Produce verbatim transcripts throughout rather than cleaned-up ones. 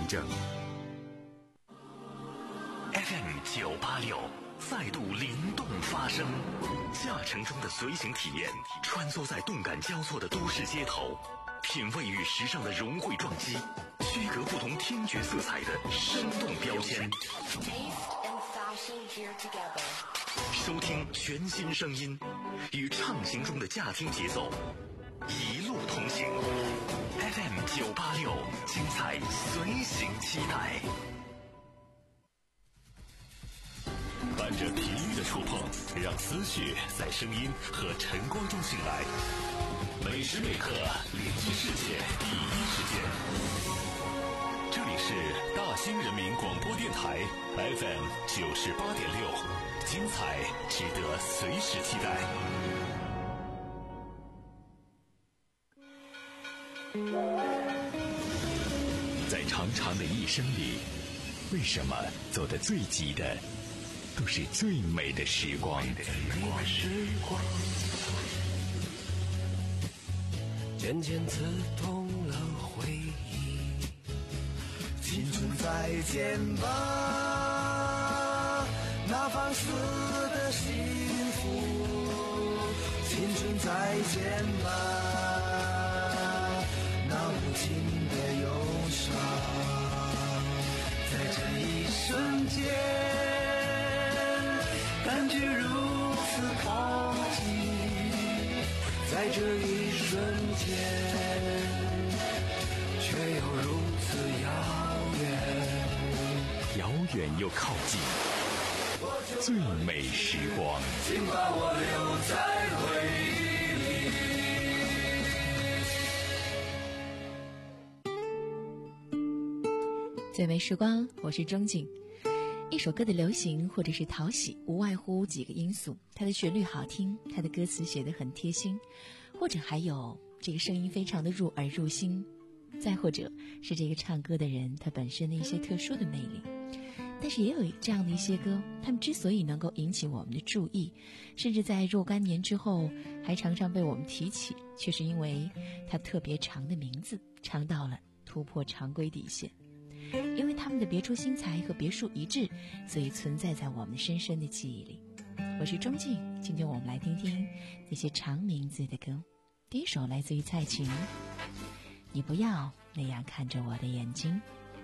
证。F M 九八六再度灵动发声，驾乘中的随行体验，穿梭在动感交错的都市街头，品味与时尚的融汇撞击，区隔不同听觉色彩的生动标签。收听全新声音，与畅行中的驾听节奏，一路同行。F M 九八六，精彩随行期待。伴着频率的触碰，让思绪在声音和晨光中醒来。每时每刻连接世界第一时间。这里是大兴人民广播电台 F M 九十八点六，精彩值得随时期待。在长长的一生里，为什么走得最急的都是最美的时光？ 渐渐刺痛了回忆，青春再见吧，那放肆的幸福，青春再见吧，那无尽的忧伤，在这一瞬间感觉如此靠近，在这一瞬间却又如此遥远， 遥远又靠近，最美时光， 请把我留在回忆里。最美时光，我是钟景。一首歌的流行或者是讨喜，无外乎几个因素：它的旋律好听，它的歌词写得很贴心，或者还有这个声音非常的入耳入心，再或者是这个唱歌的人他本身的一些特殊的魅力。但是也有这样的一些歌，他们之所以能够引起我们的注意，甚至在若干年之后还常常被我们提起，却是因为它特别长的名字，长到了突破常规底线。因为他们的别出心裁和别树一帜，所以存在在我们深深的记忆里。我是钟静，今天我们来听听那些长名字的歌。第一首来自于蔡琴，你不要那样看着我的眼睛。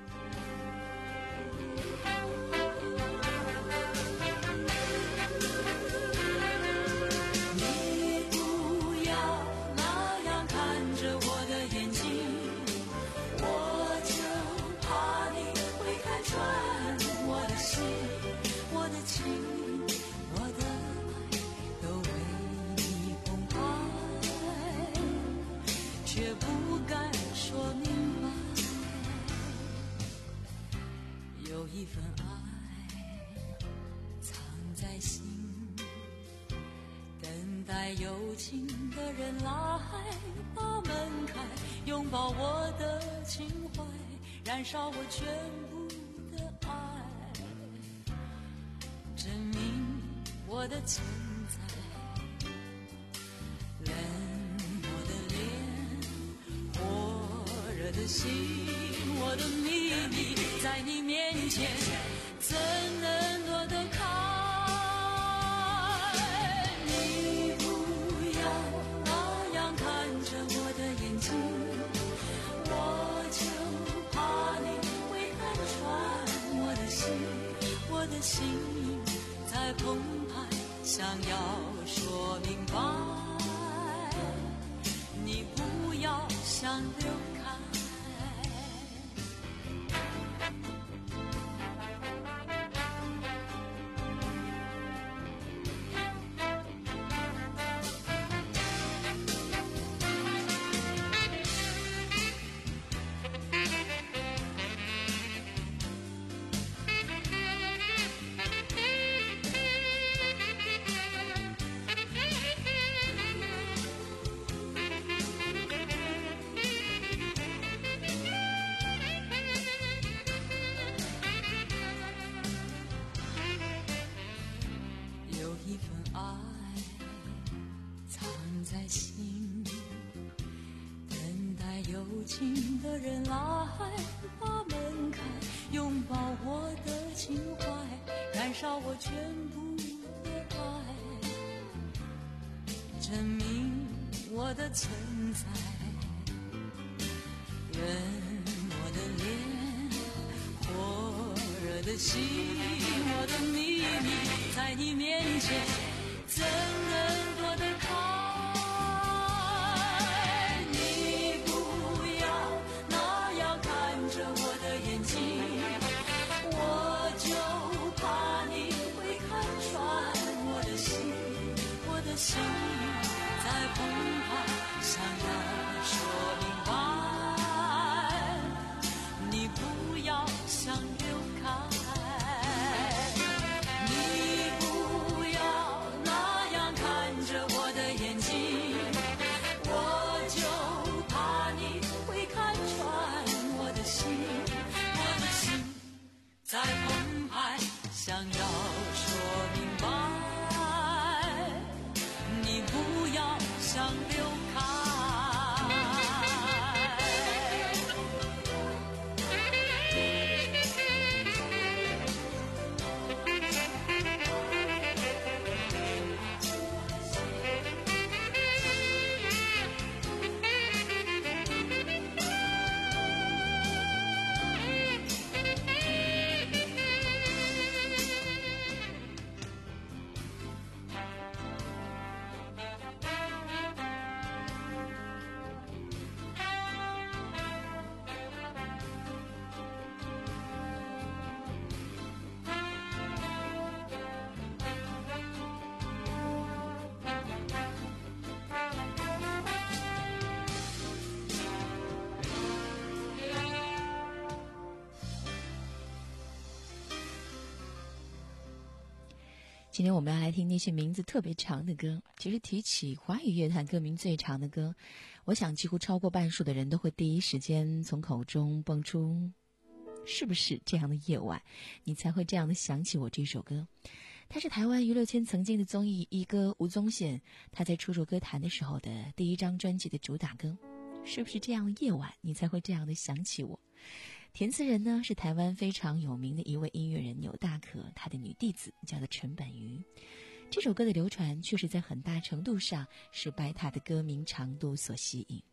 你不要那样看着我的眼睛，我就怕你会看穿我的心，我的情，我的爱都为你澎湃，却不敢说明白。有一份爱藏在心，等待有情的人来把门开，拥抱我的情怀，燃烧我全部的爱，证明我的存在。冷漠的脸，火热的心，我的秘密在你面前怎能躲得开？你不要那样看着我的眼睛，我就怕你会看穿我的心，我的心在澎湃，想要说明白，你不要想流开。有情的人来把门开， 少我全部的爱，证明我的存在。愿我的脸，火热的心，我的秘密，在你面前怎能躲得开？你不要那样看着我的眼睛，我就怕你会看穿我的心，我的心在澎湃，想要说明白，你不要想流开。你不要那样看着我的眼睛，我就怕你会看穿我的心，我的心在澎湃，想要说明白，你不要想流开。 今天我们要来听那些名字特别长的歌。其实提起华语乐坛歌名最长的歌，我想几乎超过半数的人都会第一时间从口中蹦出是不是这样的夜晚，你才会这样的想起我这首歌。它是台湾娱乐圈曾经的综艺一哥吴宗宪，他在初入歌坛的时候的第一张专辑的主打歌。是不是这样的夜晚，你才会这样的想起我。填词人呢是台湾非常有名的一位音乐人钮大可，他的女弟子叫做陈本瑜。这首歌的流传确实在很大程度上是拜他的歌名长度所吸引。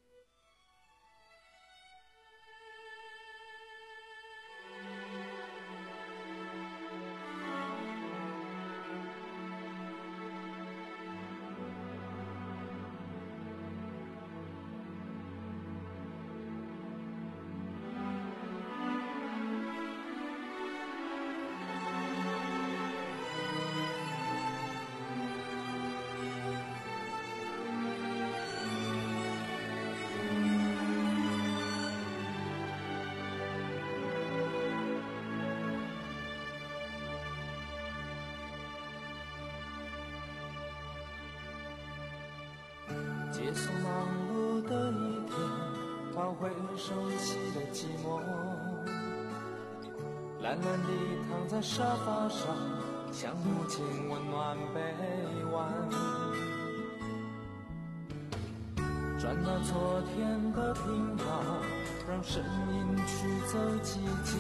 结束忙碌的一天，找回熟悉的寂寞，懒懒地躺在沙发上，想母亲温暖臂弯，转到昨天的频道，让声音驱走寂静，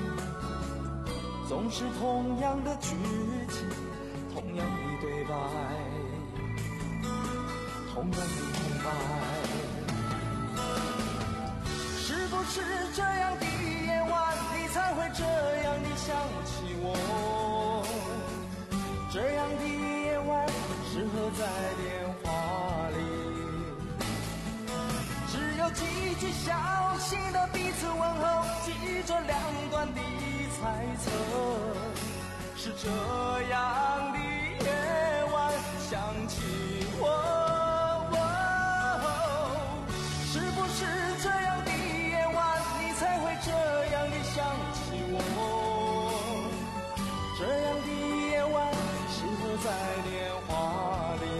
总是同样的剧情，同样的对白，同样的空白。是不是这样的夜晚，你才会这样的想起我？这样的夜晚适合在电话里，只有几句小心的彼此问候，记着两端的猜测。是这样的夜晚想起我。在电话里，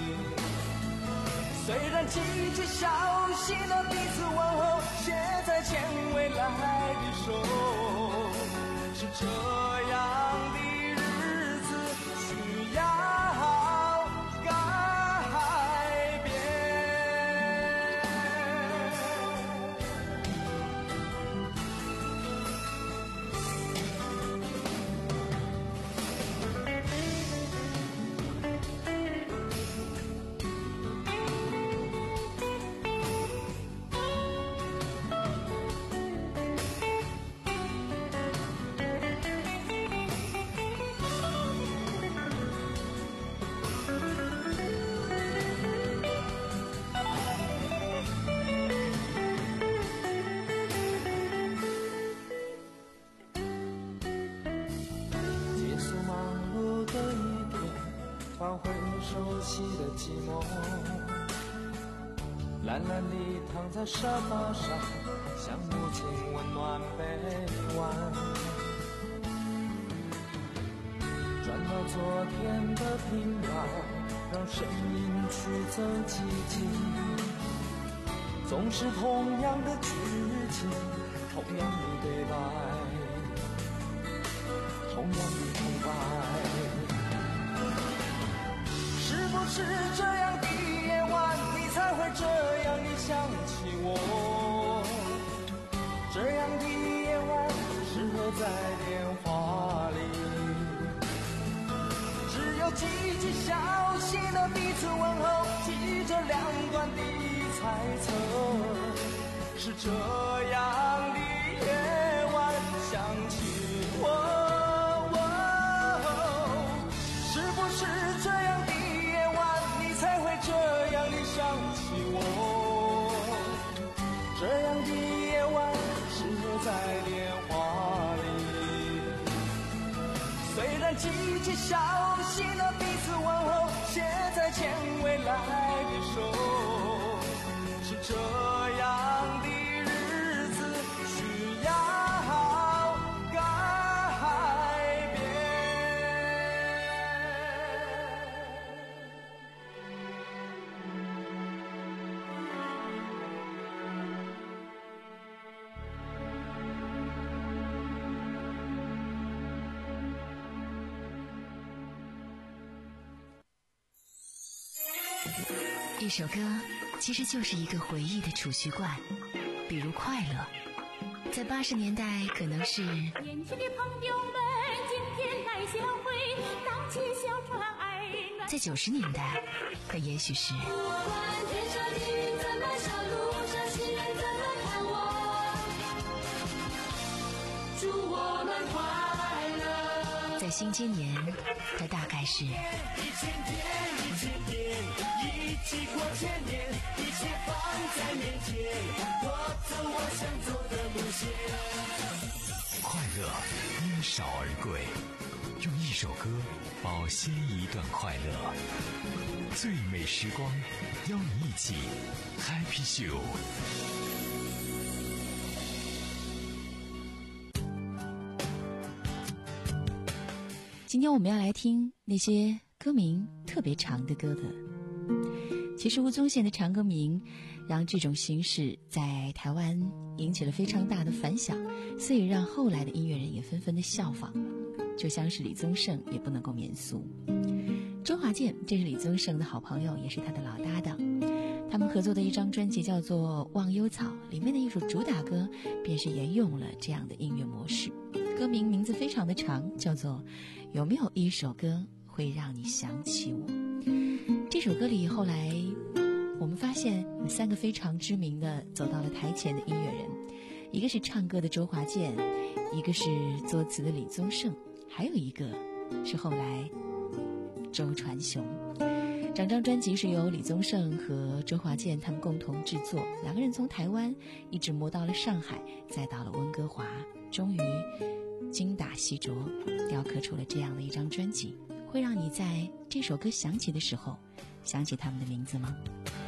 虽然几句小心的彼此问候写在牵未来的手，是这样的日子需要改变。 悉的寂寞，懒懒地躺在沙发上，像母亲温暖臂弯。转到昨天的频道，让声音驱走寂静。总是同样的剧情，同样的对白，同样的空白。是不是这样的夜晚，你才会这样地想起我？这样的夜晚适合在电话里，只有几句小心的彼此问候，记着两端的猜测。是这样的夜晚想起我，是不是这样的夜晚你才会这样的想起我？这样的夜晚适合在电话里，虽然几句小心的彼此问候写在牵未来的手，是这样的日子需要改变。 一首歌其实就是一个回忆的储蓄罐，比如快乐，在八十年代可能是年轻的朋友们今天来相会，荡起小船儿暖。 在九十年代可也许是不管天上的云怎么笑，路上行人怎么看我，祝我们快乐。 在新今年它大概是一千天一千年，一起过千年，一切放在面前，我走我想走的路线。 快乐因少而贵，用一首歌保鲜一段快乐。最美时光，邀你一起 Happy Show。 今天我们要来听那些歌名特别长的歌的。其实吴宗宪的长歌名让这种形式在台湾引起了非常大的反响，所以让后来的音乐人也纷纷的效仿，就像是李宗盛也不能够免俗。周华健这是李宗盛的好朋友，也是他的老搭档，他们合作的一张专辑叫做《忘忧草》，里面的一首主打歌便是沿用了这样的音乐模式。歌名名字非常的长，叫做有没有一首歌会让你想起我。这首歌里后来我们发现有三个非常知名的走到了台前的音乐人，一个是唱歌的周华健，一个是作词的李宗盛，还有一个是后来周传雄。整张专辑是由李宗盛和周华健他们共同制作，两个人从台湾一直磨到了上海，再到了温哥华，终于精打细琢雕刻出了这样的一张专辑。会让你在这首歌响起的时候想起他们的名字吗？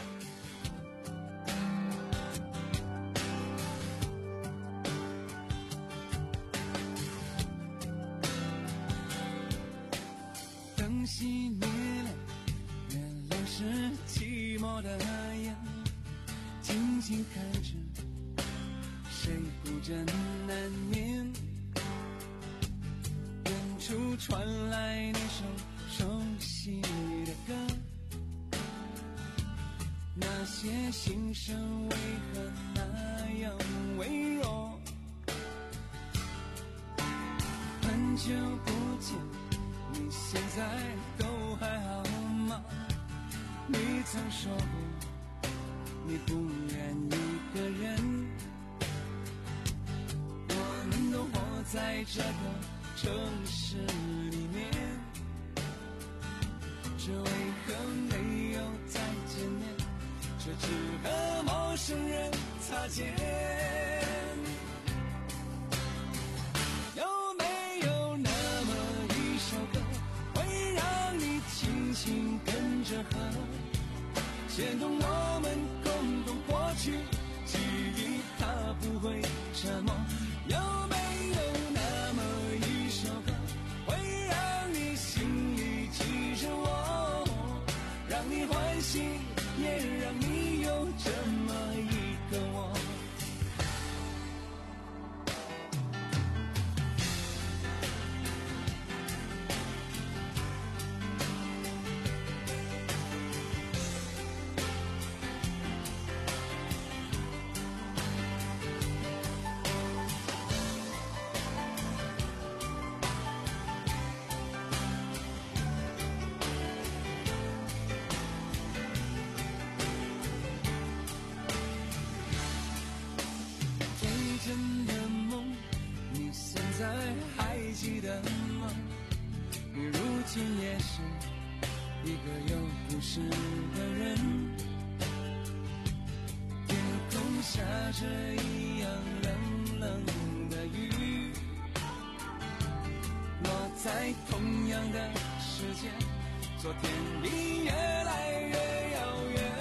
灯熄灭了，原来是寂寞的眼，静静看着谁孤枕难眠，远处传来那首熟悉的歌，那些心声为何那样微弱？很久不见，你现在都还好吗？你曾说过你不愿一个人，我们都活在这个城市里面，这为何没有再见面？这只和陌生人擦肩。有没有那么一首歌，会让你轻轻跟着和的梦，你如今也是一个有故事的人。天空下着一样冷冷的雨，落在同样的时间，昨天比越来越遥远。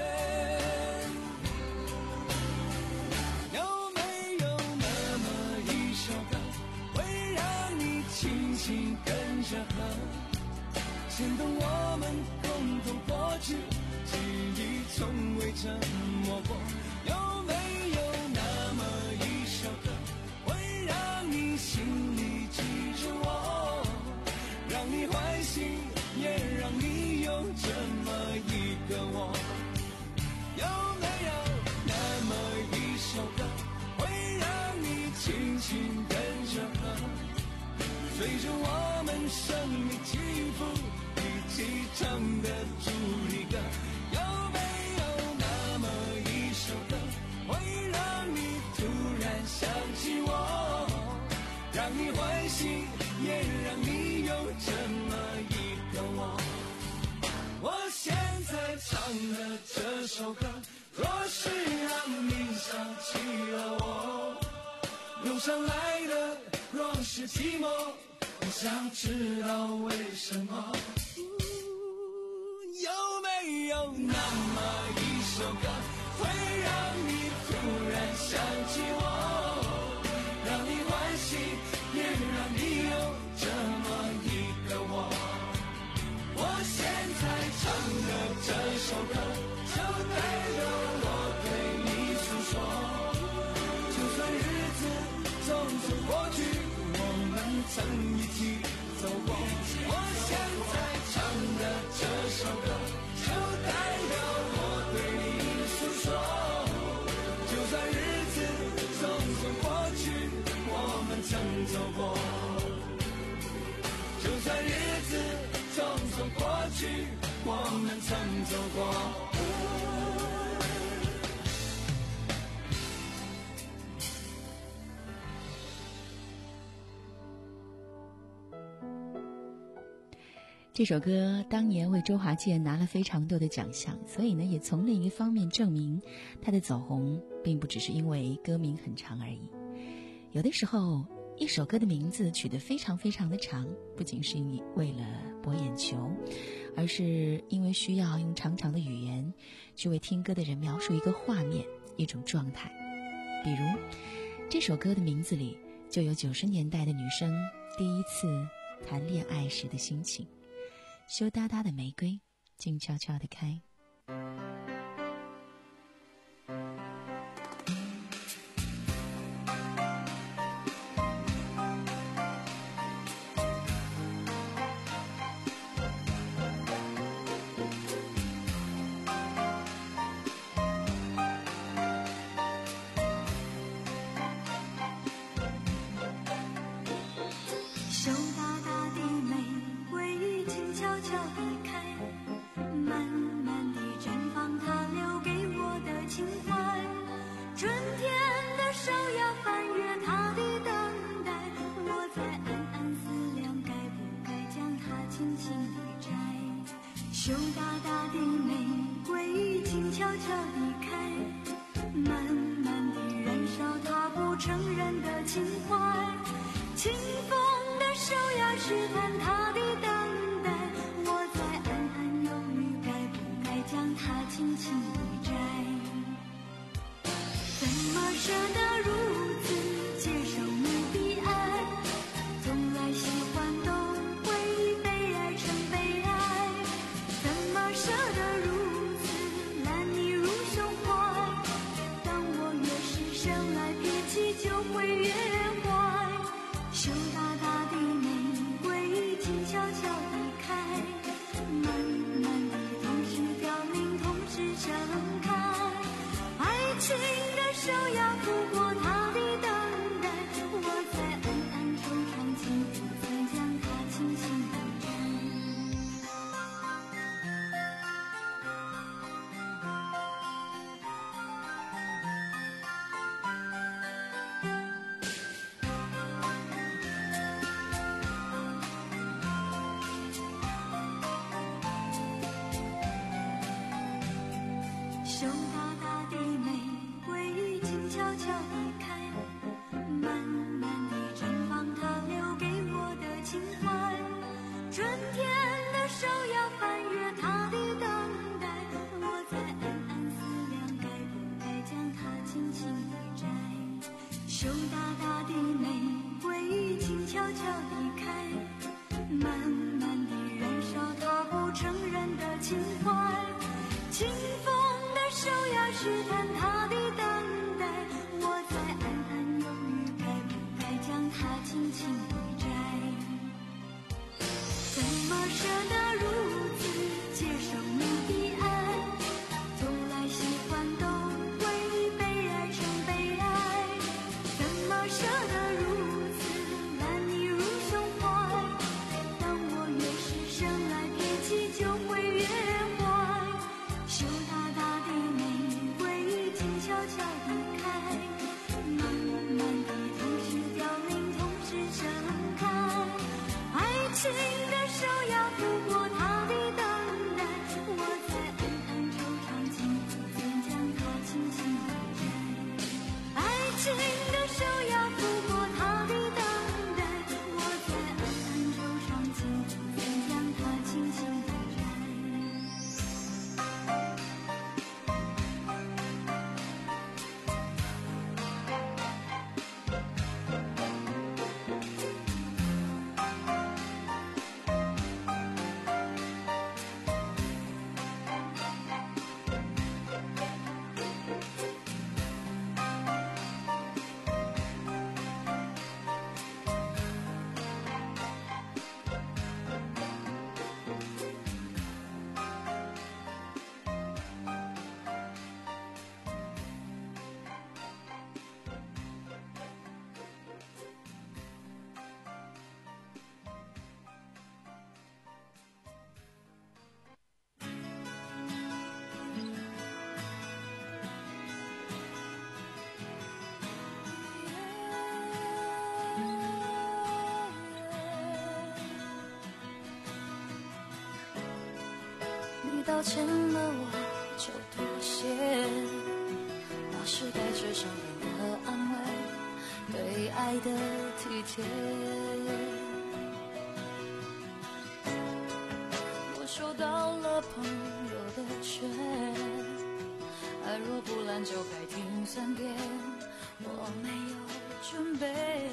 有没有那么一首歌，会让你轻轻跟着和，牵动我们共同过去，记忆从未沉默过。有没有那么一首歌，会让你心里记着我，让你欢喜，也让你有这么一个我。有没有那么一首歌，会让你轻轻跟着和，随着我们生命起伏，一起唱的主题歌。有没有那么一首歌，会让你突然想起我，让你欢喜，也让你有这么一个我。我现在唱的这首歌，若是让你想起了我，涌上来的若是寂寞，我想知道为什么。有没有那么一首歌，会让你突然想起我，让你欢喜，也让你有这么一个我。我现在唱的这首歌，就代表我对你诉说。就算日子匆匆过去，我们曾一起走过。我现在唱的这首歌，就代表我对你诉说。就算日子匆匆过去，我们曾走过。就算日子匆匆过去，我们曾走过。 这首歌当年为周华健拿了非常多的奖项，所以呢，也从另一方面证明他的走红并不只是因为歌名很长而已。有的时候，一首歌的名字取得非常非常的长，不仅是为了博眼球，而是因为需要用长长的语言去为听歌的人描述一个画面、一种状态。比如，这首歌的名字里就有九十年代的女生第一次谈恋爱时的心情。羞答答的玫瑰，静悄悄地开。 羞答答的玫瑰，静悄悄地开，慢慢地绽放它留给我的情怀。春天的手要翻越它的等待，我在暗暗思量，该不该将它轻轻地摘。羞答答的玫瑰，静悄悄地开，慢慢地燃烧它不承认的情怀。清风的手要试探它的等待，我在暗暗犹豫，该不该将它轻轻地摘。怎么舍得如此接受你的爱，从来喜欢都会被爱成悲哀。怎么舍得如此揽你入胸怀，当我越是深爱，脾气就会越坏。羞答答的玫瑰，静悄悄地开，慢慢地同时凋零，同时盛开。爱情的手要拂过它的等待，我在暗暗惆怅，竟不曾将它轻轻地摘。 悄地开，慢慢地燃烧他不承认的情怀。清风的手要试探他的等待，我在暗暗犹豫，该不该将它轻轻地摘？怎么舍得如此接受你的爱？从来喜欢都会被爱成被爱，怎么舍得如此揽你入胸怀？当我越是深爱，脾气就会越坏。羞答答的玫瑰静悄悄地开，慢慢地同时凋零，同时盛开。爱情的手要拂过它的等待，我在暗暗惆怅，情不自将它轻轻地摘。爱情的手要拂过它的等待，我在暗暗惆怅，情不自将它轻轻地摘。你道歉了我就妥协，那是带着伤感的安慰，对爱的体贴。我收到了朋友的劝，爱若不烂就该停三遍，我没有准备。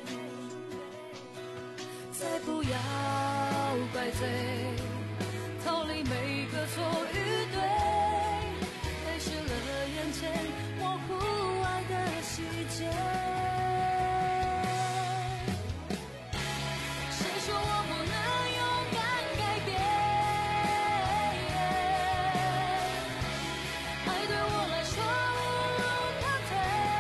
再不要怪罪，逃离每个错与对，泪湿了眼前模糊爱的细节。谁说我不能勇敢改变？爱对我来说无路可退，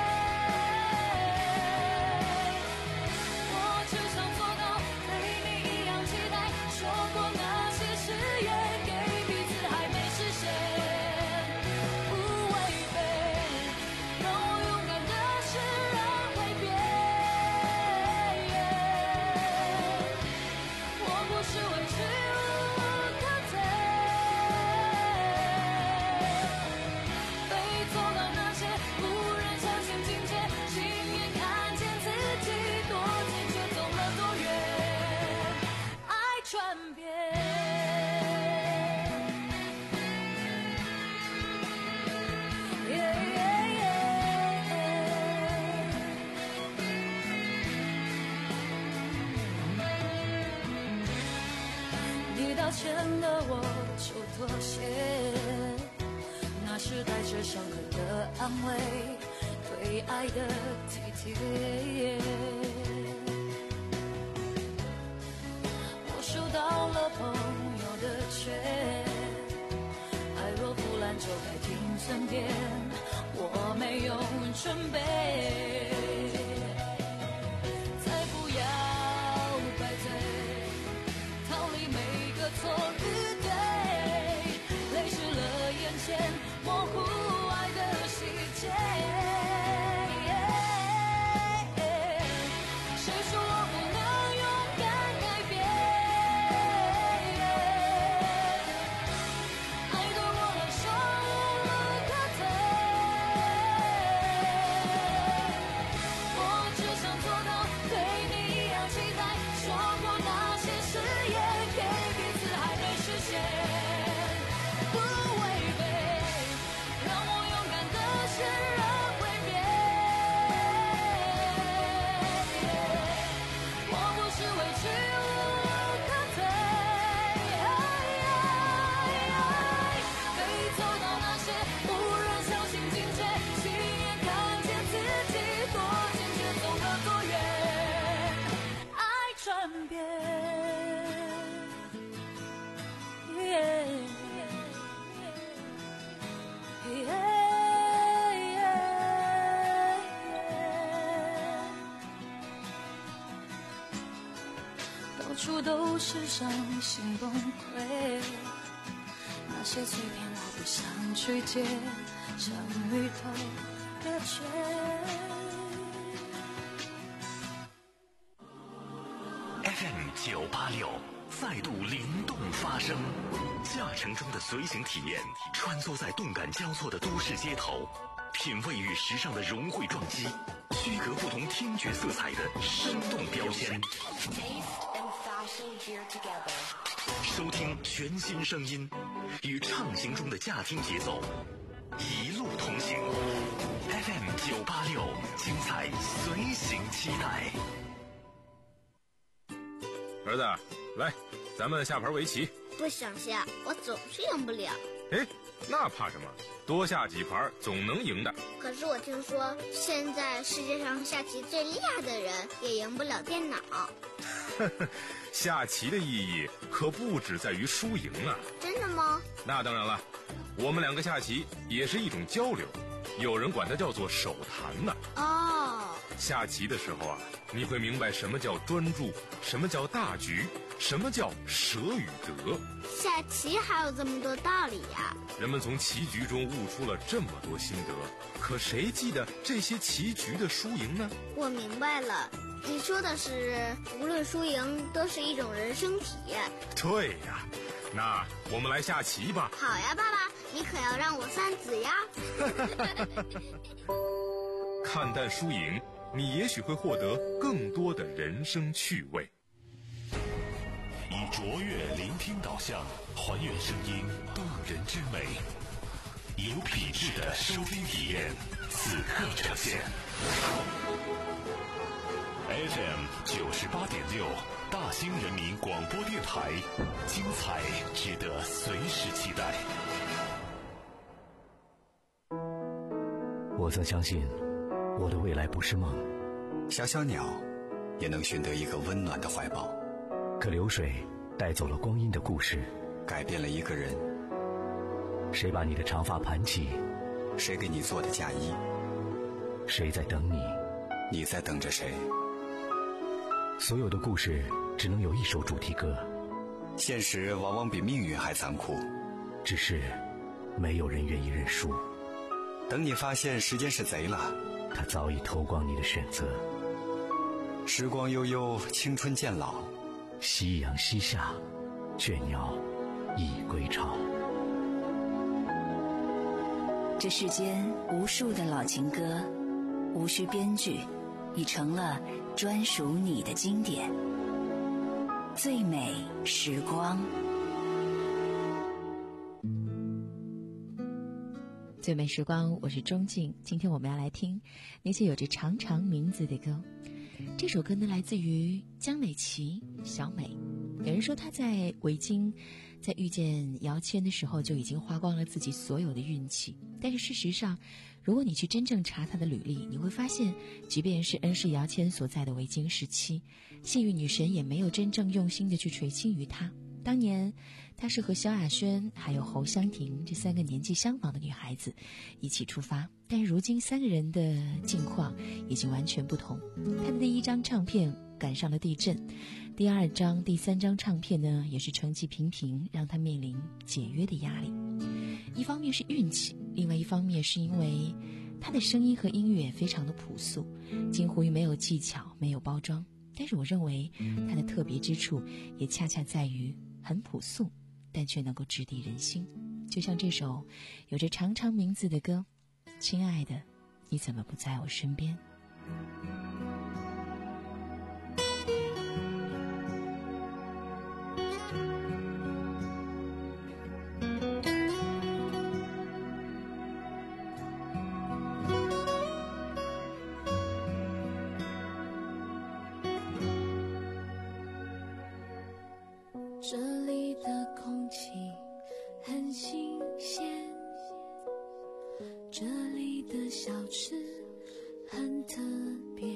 我只想做到对你一样期待，说过那些誓言，给彼此还没实现，不违背，让我勇敢的释然会变。我不是委屈无可退，非做到那些不忍相信境界，亲眼看见自己多坚决，走了多远，爱转变。你道歉了我就妥协，那是带着伤痕的安慰，对爱的体贴。我收到了朋友的劝，爱若不烂就该停三遍，我没有准备。再不要怪罪，逃离每个错与对，泪湿了眼前模糊爱的细节。谁说我不能勇敢改变？爱对我来说无路可退， 处都是伤心崩溃，那些碎片我不想去接，像鱼头隔绝。 F M 九八六再度灵动发声，驾乘中的随行体验，穿梭在动感交错的都市街头，品味与时尚的融汇撞击，区隔不同听觉色彩的生动标签。收听全新声音，与畅行中的驾听节奏，一路同行。F M 九八六，精彩随行期待。 儿子，来，咱们下盘围棋。 不想下，我总是赢不了。 哎，那怕什么？多下几盘总能赢的。 可是我听说，现在世界上下棋最厉害的人也赢不了电脑。 下棋的意义可不只在于输赢啊。 真的吗？ 那当然了，我们两个下棋也是一种交流，有人管它叫做手谈呢。 哦， 下棋的时候啊，你会明白什么叫专注，什么叫大局，什么叫舍与得。 下棋还有这么多道理呀！ 人们从棋局中悟出了这么多心得，可谁记得这些棋局的输赢呢？ 我明白了，你说的是无论输赢都是一种人生体验。 对呀，那我们来下棋吧。 好呀，爸爸，你可要让我三子呀。 看淡输赢，你也许会获得更多的人生趣味。 以卓越聆听导向，还原声音动人之美，有品质的收听体验，此刻呈现。F M 九十八点六，大兴人民广播电台，精彩值得随时期待。 我曾相信，我的未来不是梦。 小小鸟也能寻得一个温暖的怀抱， 可流水带走了光阴的故事， 改变了一个人。 谁把你的长发盘起？ 谁给你做的嫁衣？ 谁在等你？ 你在等着谁？ 所有的故事只能有一首主题歌。 现实往往比命运还残酷， 只是没有人愿意认输。 等你发现时间是贼了， 它早已偷光你的选择。 时光悠悠，青春渐老， 夕阳西下，倦鸟已归巢。 这世间无数的老情歌，无需编剧，已成了专属你的经典。最美时光， 最美时光，我是钟静。今天我们要来听那些有着长长名字的歌。这首歌呢，来自于江美琪，小美。有人说她在维京，在遇见姚谦的时候就已经花光了自己所有的运气。但是事实上，如果你去真正查她的履历，你会发现，即便是恩师姚谦所在的维京时期，幸运女神也没有真正用心的去垂青于她。当年她是和萧亚轩还有侯湘婷这三个年纪相仿的女孩子一起出发，但如今三个人的境况已经完全不同。她的第一张唱片赶上了地震，第二张第三张唱片呢也是成绩平平，让她面临解约的压力。一方面是运气，另外一方面是因为她的声音和音乐非常的朴素，近乎于没有技巧，没有包装。但是我认为她的特别之处也恰恰在于很朴素，但却能够直抵人心。就像这首有着长长名字的歌，亲爱的，你怎么不在我身边？ 这里的空气很新鲜，这里的小吃很特别，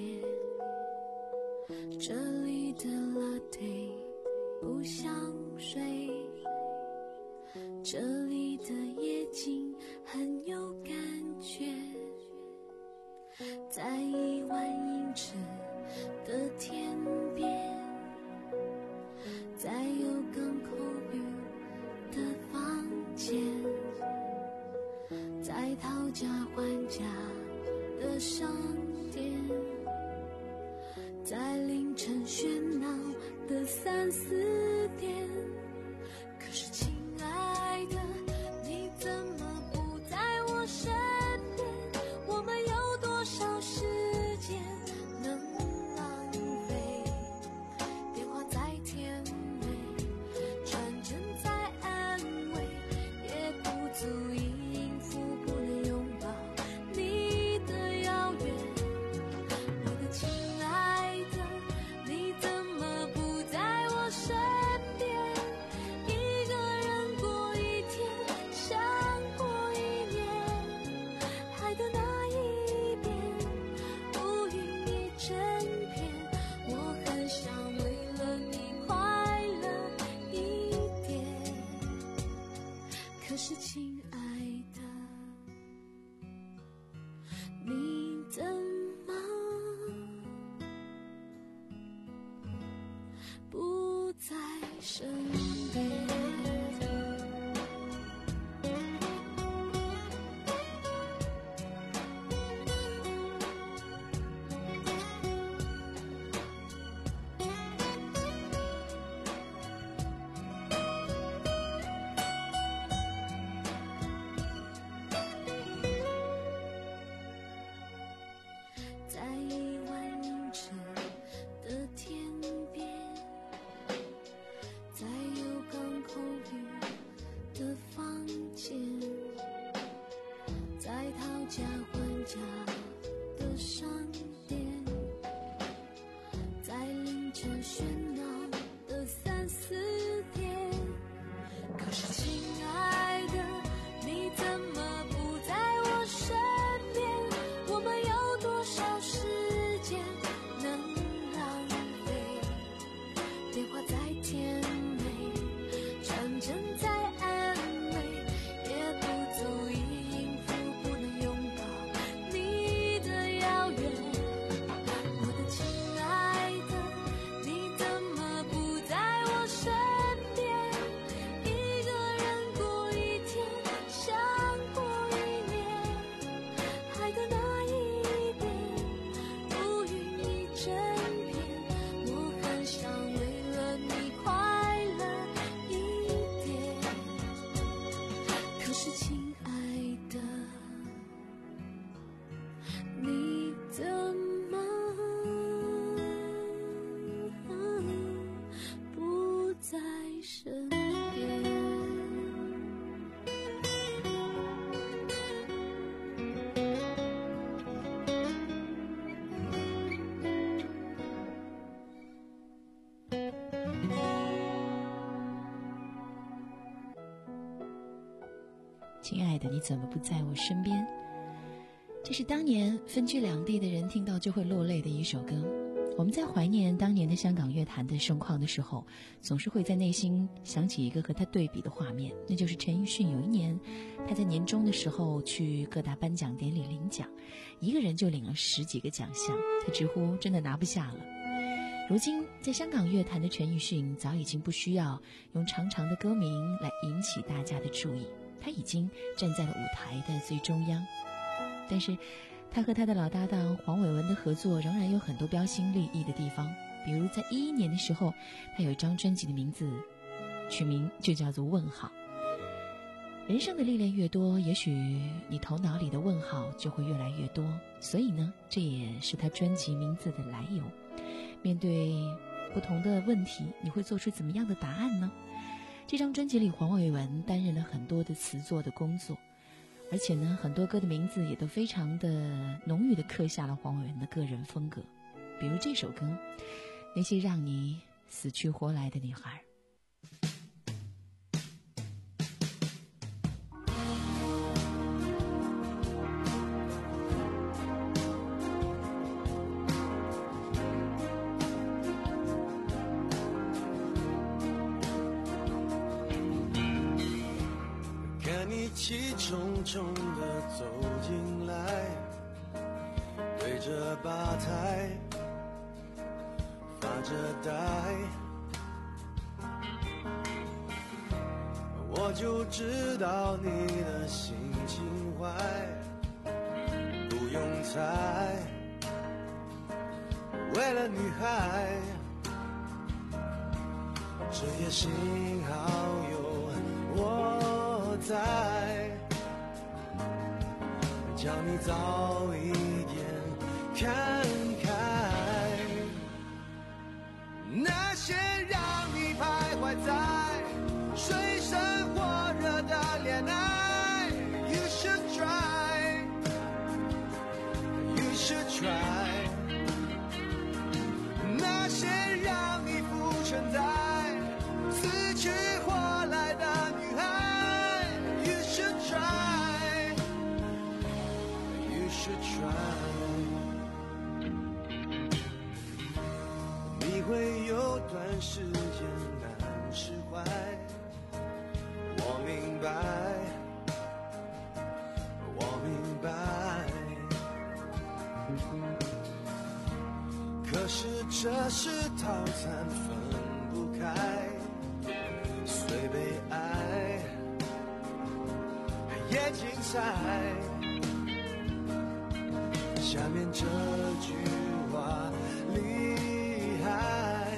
这里的 latte 不像水，这里的夜景很有感觉，在一万英尺的天边， 的三四点。可是亲爱的，你怎么不在我身边？我们有多少时间能浪费？电话再甜美，传真再安慰，也不足以应付不能拥抱你的遥远。我的亲爱的，你怎么不在我身边？一个人过一天，像过一年。爱的那一边，乌云一整片。我很想为了你快乐一点。可是亲爱的，你怎么不在身边？在一万英尺的天边，在有港口雨的房间，在讨价还价的商店，在凌晨喧闹的三四点。可是亲爱的，你怎么不在我身边？我们有多少时间能浪费？电话再甜美，传真再安慰，也不足以应付不能拥抱你的遥远。我的亲爱的，你怎么不在我身边？一个人过一天，像过一年。爱的那一边，乌云一整片。我很想为了你快乐一点。可是亲爱的，你怎么不在身边？ 亲爱的，你怎么不在我身边？这是当年分居两地的人听到就会落泪的一首歌。我们在怀念当年的香港乐坛的盛况的时候，总是会在内心想起一个和他对比的画面，那就是陈奕迅有一年他在年终的时候去各大颁奖典礼领奖，一个人就领了十几个奖项，他直呼真的拿不下了。如今在香港乐坛的陈奕迅早已经不需要用长长的歌名来引起大家的注意，他已经站在了舞台的最中央。但是他和他的老搭档黄伟文的合作仍然有很多标新立异的地方，比如在一一年的时候，他有一张专辑的名字取名就叫做问号。人生的历练越多，也许你头脑里的问号就会越来越多，所以呢，这也是他专辑名字的来由。面对不同的问题，你会做出怎么样的答案呢？这张专辑里，黄伟文担任了很多的词作的工作，而且呢，很多歌的名字也都非常的浓郁的刻下了黄伟文的个人风格。比如这首歌，那些让你死去活来的女孩。 气冲冲地走进来，对着吧台发着呆，我就知道你的心情坏，不用猜，为了女孩这也幸好有我在，叫你早一点看开那些让你徘徊在水深火热的恋爱。 You should try, you should try 那些让你浮沉在死去活来的女孩。 You should try, you should try 你会有段时间难释怀，我明白，我明白。可是这是套餐分不开，虽被爱也精彩。下面这句话厉害，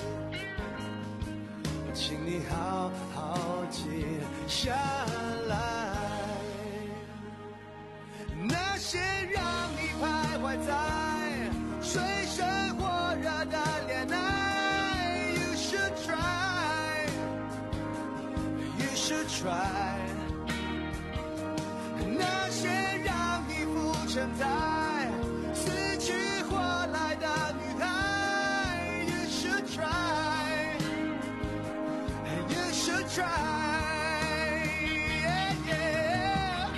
请你好好记下来。那些让你徘徊在水深火热的恋爱。 You should try, you should try 那些让你浮沉在死去活来的女孩。 You should try, you should try、yeah, yeah.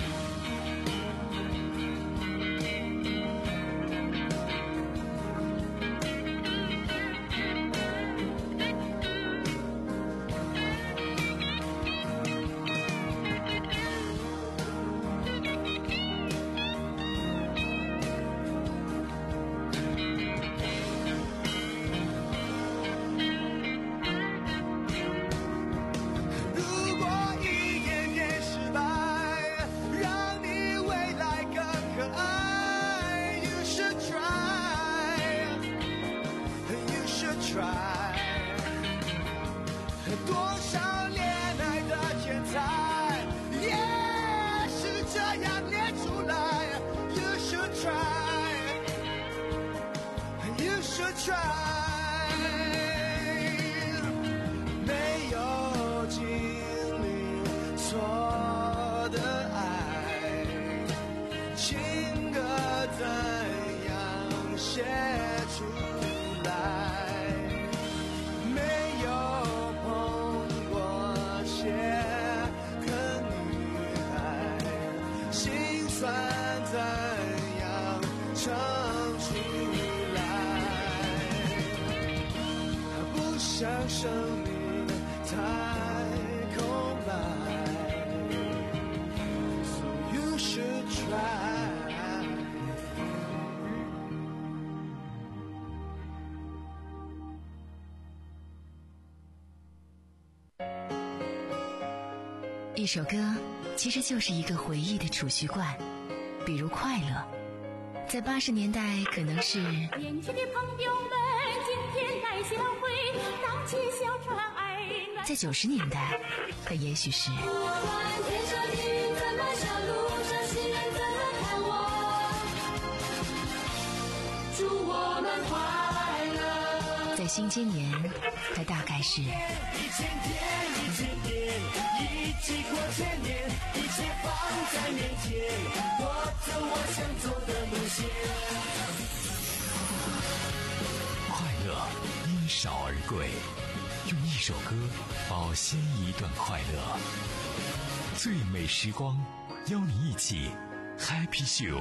如果一点点失败让你未来更可爱。 You should try, you should try 多少恋爱的天才也是这样练出来。 You should try, you should try 没有经历错的爱，情歌怎样写出来？没有碰过些个女孩，心酸怎样唱出来？不想生命太空白 So you should try。 一首歌其实就是一个回忆的储蓄罐，比如快乐，在八十年代可能是年轻的朋友们，今天带小会，荡起小船儿暖。 在九十年代，它也许是我问天上的云怎么笑，路上行人怎么看我，祝我们快乐。 在新千年，它大概是一千天，一千年，一起过千年，一切放在面前，我走我想走的路线。 快乐因少而贵，用一首歌保鲜一段快乐。最美时光，邀你一起 Happy Show。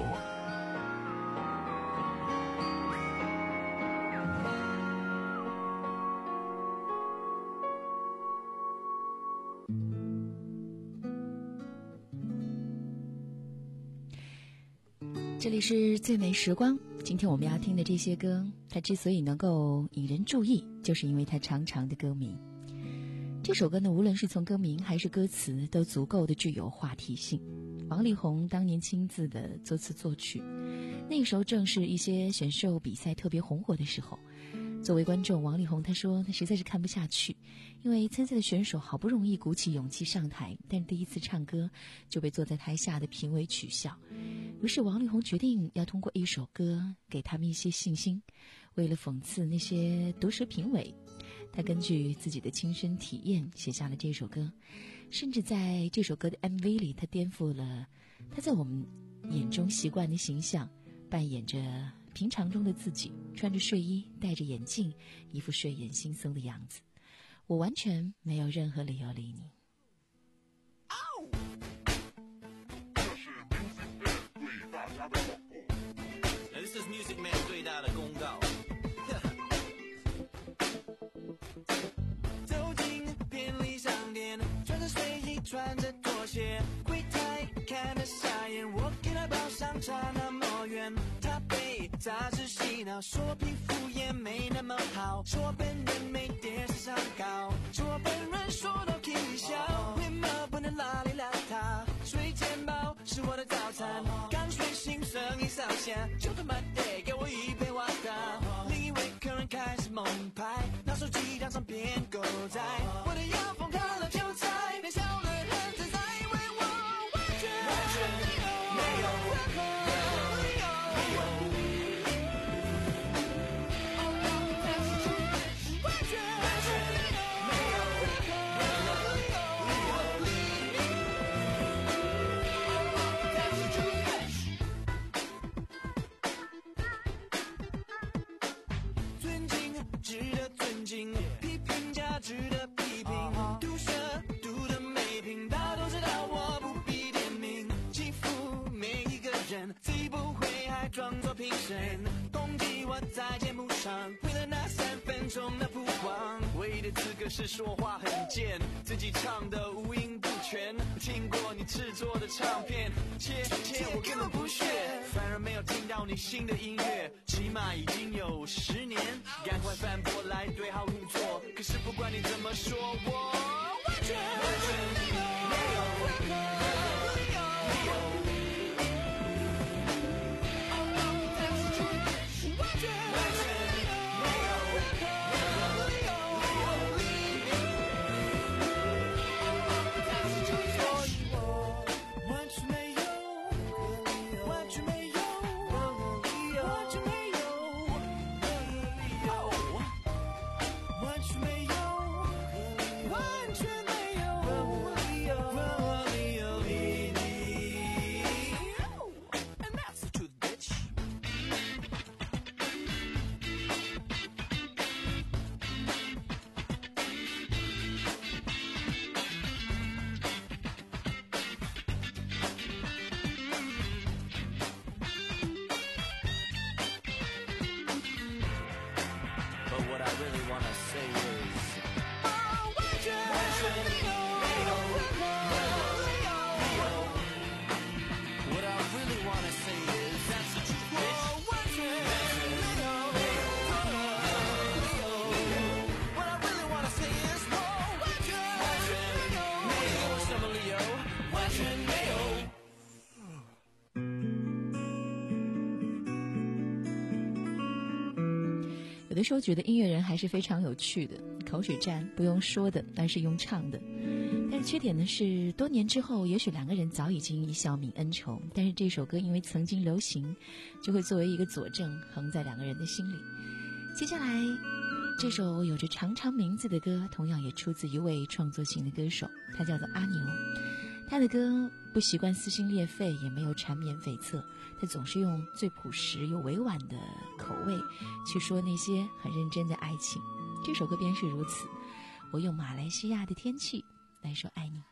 这里是最美时光，今天我们要听的这些歌，它之所以能够引人注意，就是因为它长长的歌名。这首歌呢，无论是从歌名还是歌词，都足够的具有话题性。王力宏当年亲自的作词作曲，那个时候正是一些选秀比赛特别红火的时候， 作为观众，王力宏他说他实在是看不下去，因为参赛的选手好不容易鼓起勇气上台，但第一次唱歌就被坐在台下的评委取笑。于是王力宏决定要通过一首歌给他们一些信心。为了讽刺那些毒舌评委，他根据自己的亲身体验写下了这首歌，甚至在这首歌的 M V 里，他颠覆了他在我们眼中习惯的形象，扮演着平常中的自己，穿着睡衣，戴着眼镜，一副睡眼惺忪的样子。我完全没有任何理由理你。 This is Music Man 最大的公告。走进便利商店，穿着睡衣，穿着拖鞋，柜台看得傻眼，我给他报上差那么远，他被杂志洗脑，说皮肤也没那么好，说本人没电视上高，说本人说都可以笑，为毛不能邋里邋遢？睡前包是我的早餐，刚睡醒声音上线，就他妈得给我一杯瓦达。另一位客人开始猛拍，拿手机当唱片狗仔，我的腰封看了就猜，连笑得很自在，因为我完全完全没有任何理由。完全完全没有任何理由。尊敬值得尊敬，批评家值得批评，毒舌毒的没品，大家都知道我不必点名，欺负每一个人，自己不会还装作评审，攻击我在节目上，为了那三分钟的曝光，唯一的资格是说话很贱，自己唱的五音不全，听过你制作的唱片，切切我根本不屑，反而没有听到你新的音乐，起码已经有十年，赶快反驳来对号入座，可是不管你怎么说，我完全完全没有任何理由。完全完全没有任何理由。所以我完全没有，完全没有，完全没有理由，完全没有，完全没有理由，理由理由 ，and that's the truth, bitch。But what I really wanna say is, oh, 完全完全没有任何理由。What I really wanna say is, that's the truth, bitch. 我完全没有任何理由。What I really wanna say is, 我完全完全没有什么理由，完全没有。 有的时候觉得音乐人还是非常有趣的，口水战不用说的，而是用唱的。但缺点呢是，多年之后，也许两个人早已经一笑泯恩仇，但是这首歌因为曾经流行，就会作为一个佐证，横在两个人的心里。接下来，这首有着长长名字的歌，同样也出自一位创作型的歌手，他叫做阿牛。他的歌不习惯撕心裂肺，也没有缠绵悱恻，他总是用最朴实又委婉的口味去说那些很认真的爱情。这首歌便是如此，我用马来西亚的天气来说爱你。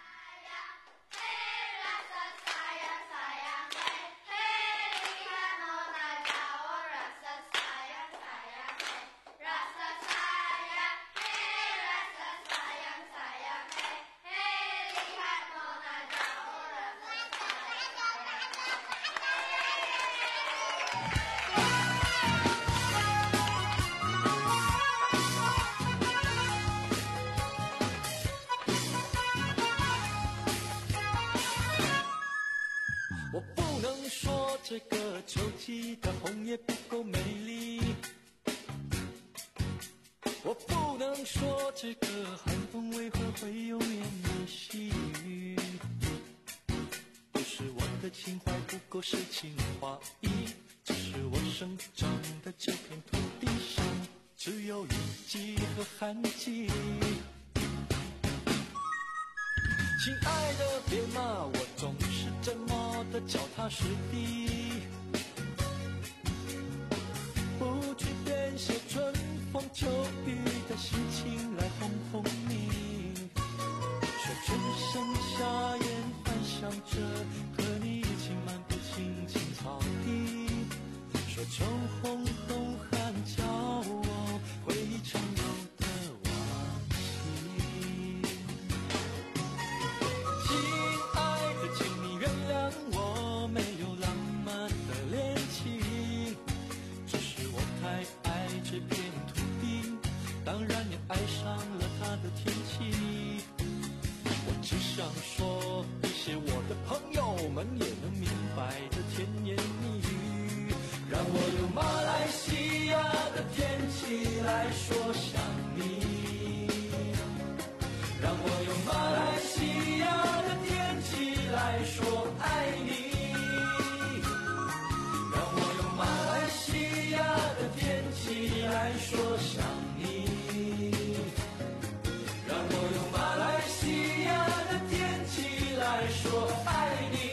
我不能说这个秋季的红叶不够美丽， 我不能说这个寒风为何会有绵绵细雨，不是我的情怀不够诗情画意，只是我生长的这片土地上只有雨季和旱季。亲爱的别骂我总是这么的脚踏实地，不去编写春风秋雨的心情来哄哄你，说春生夏燕繁响着和你一起漫步青青草地，说秋红冬寒叫我回忆成有的往昔。亲爱的请你原谅我没有浪漫的恋情，只是我太爱这片土地，当然也爱上了它的天气。我只想说一些我的朋友们也能明白的甜言蜜语，让我用马来西亚的天气来说想你，让我用马来西亚的天气来说爱你，让我用马来西亚的天气来说想你，让我用马来西亚的天气来说爱你。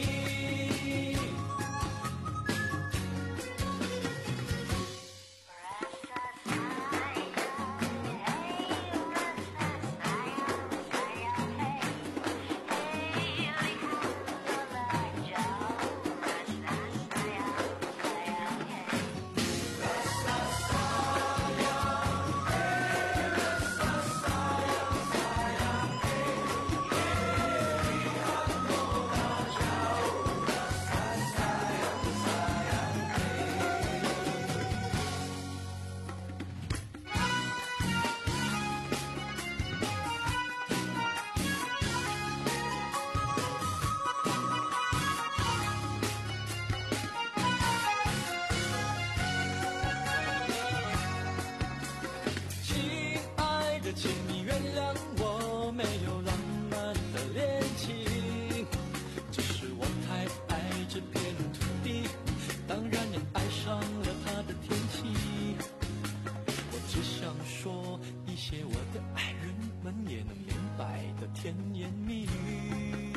请你原谅我没有浪漫的恋情，只是我太爱这片土地，当然也爱上了它的天气。我只想说一些我的爱人们也能明白的甜言蜜语，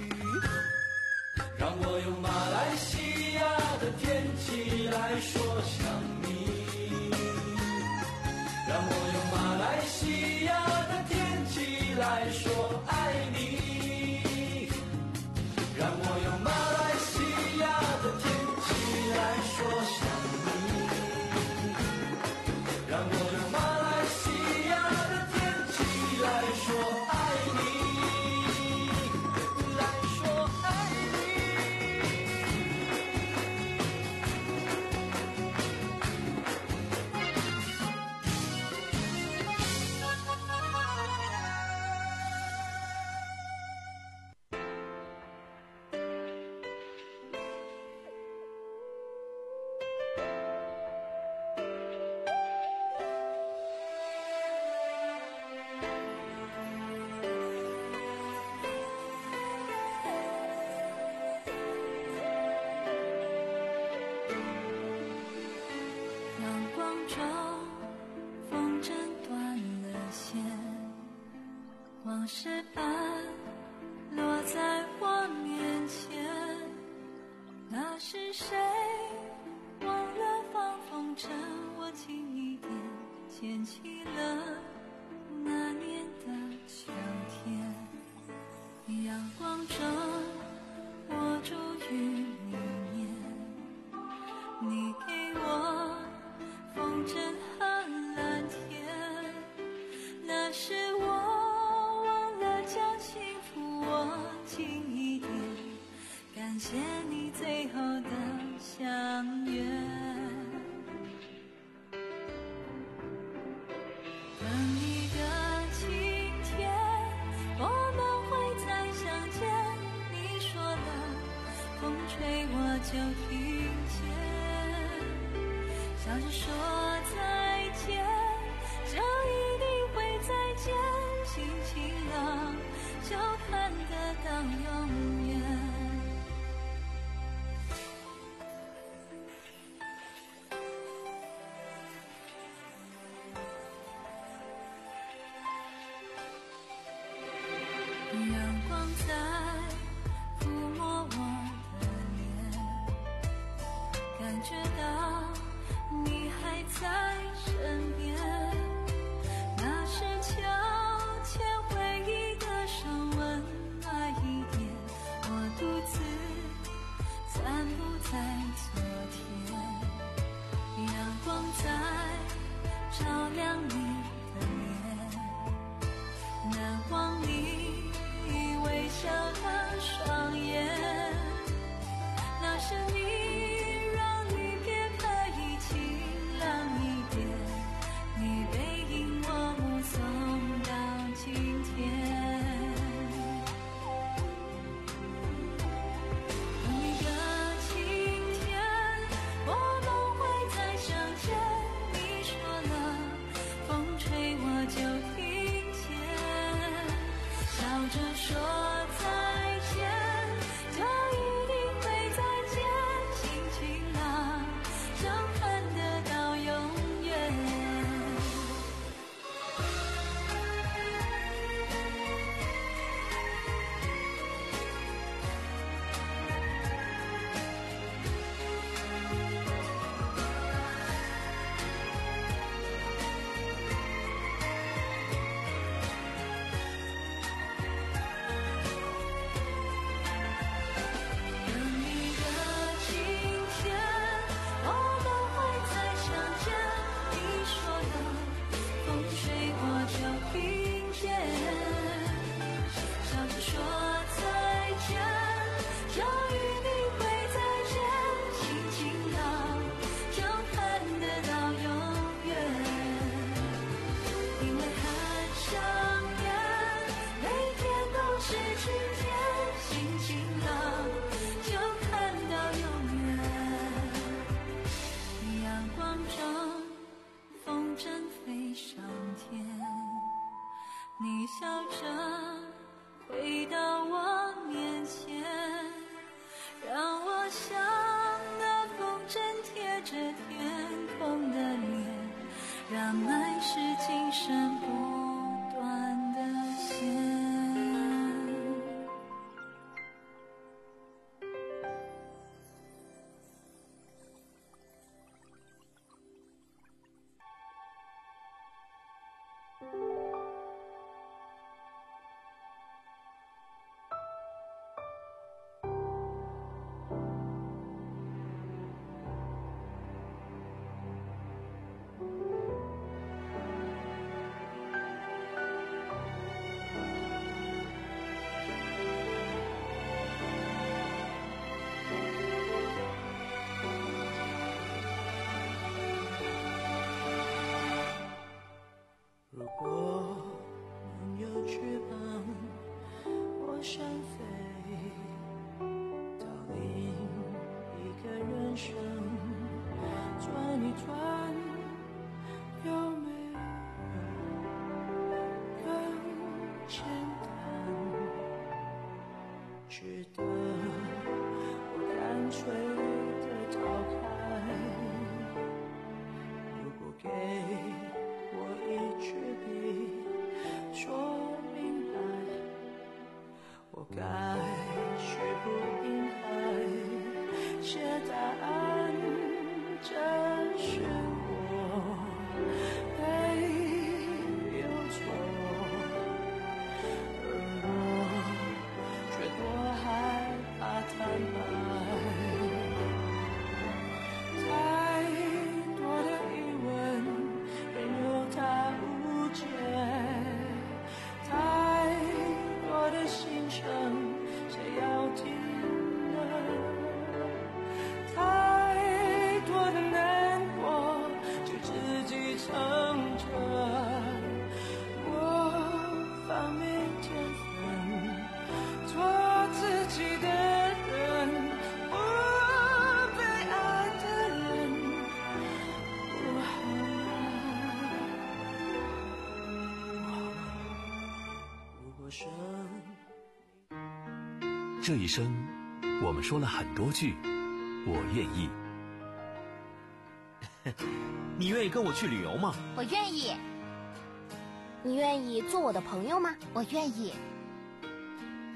让我用马来西亚的天气来说想你，让我用马来西亚的天气来说爱你，让我用马来西亚的天气来说想你，让我用马来西亚的天气来说爱你，来说爱往事般落在我面前，那是谁忘了放风筝，我轻一点牵起了那年的秋天，阳光中我住于里面，你给我风筝和蓝天，那是我感谢你最后的相约，等一个晴天我们会再相见，你说了风吹我就听见，笑着说再见，这一阳光在抚摸我的脸，感觉到你还在身边，那是秋千回忆的声温暖一点，我独自散步在昨天，阳光在照亮你的脸，难忘你微笑的双眼，那是你让你别可以晴朗一点，你背影我目送到今天。你的晴天，我们会再相见，你说了，风吹我就听见，笑着说再见，就一定会再见，心晴朗，就看得到永远。等你的晴天，我们会再相见，你说的，风吹过就听见，笑着说再见，就一定会再见，心晴朗，就看得到永远，因为很想念，每天都是晴天，心晴朗，就看到永远。阳光中，风筝飞上天，你笑着回到我面前，让我像那风筝贴着天空的脸，让爱是今生不断的线。 如果能有翅膀，我想飞到另一个人生，转一转，有没有更简单？值得我干脆的逃开。如果给我一支笔，说明白，我该是不应该写答案，真是我没有错，而我却多害怕坦白。太多的疑问任由它无解，太多的心声谁要听呢？太多的难过就自己撑着，我放没天分做自己的人，不被爱的人，我好吗？如果生这一生，我们说了很多句我愿意。 你愿意跟我去旅游吗？ 我愿意。你愿意做我的朋友吗？我愿意。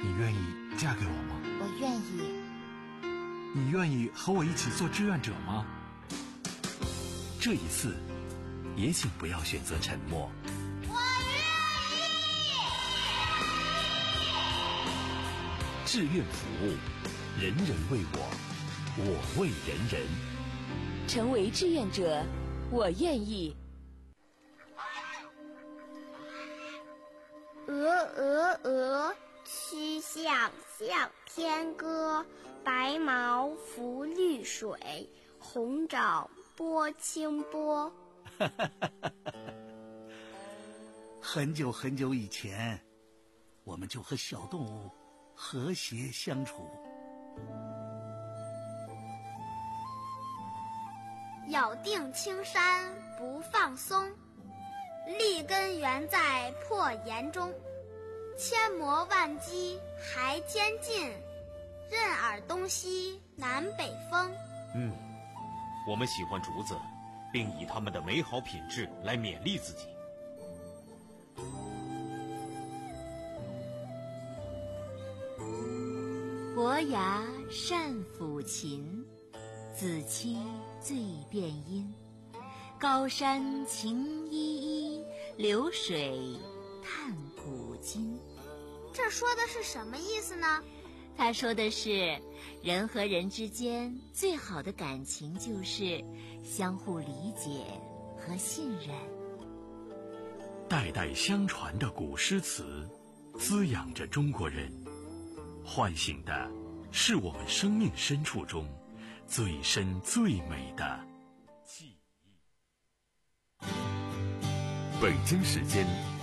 你愿意嫁给我吗？ 我愿意。 你愿意和我一起做志愿者吗？ 这一次，也请不要选择沉默。 我愿意。 志愿服务，人人为我，我为人人。 成为志愿者，我愿意。 鹅鹅鹅，曲项向天歌。白毛浮绿水，红掌拨清波。 很久很久以前，我们就和小动物和谐相处。 咬定青山不放松，立根原在破岩中。千磨万击还坚劲，任尔东西南北风。 嗯，我们喜欢竹子，并以它们的美好品质来勉励自己。 伯牙善抚琴，子期最辨音。高山晴依依，流水叹古今。 这说的是什么意思呢？ 他说的是，人和人之间最好的感情就是相互理解和信任。 代代相传的古诗词，滋养着中国人，唤醒的是我们生命深处中最深最美的记忆。北京时间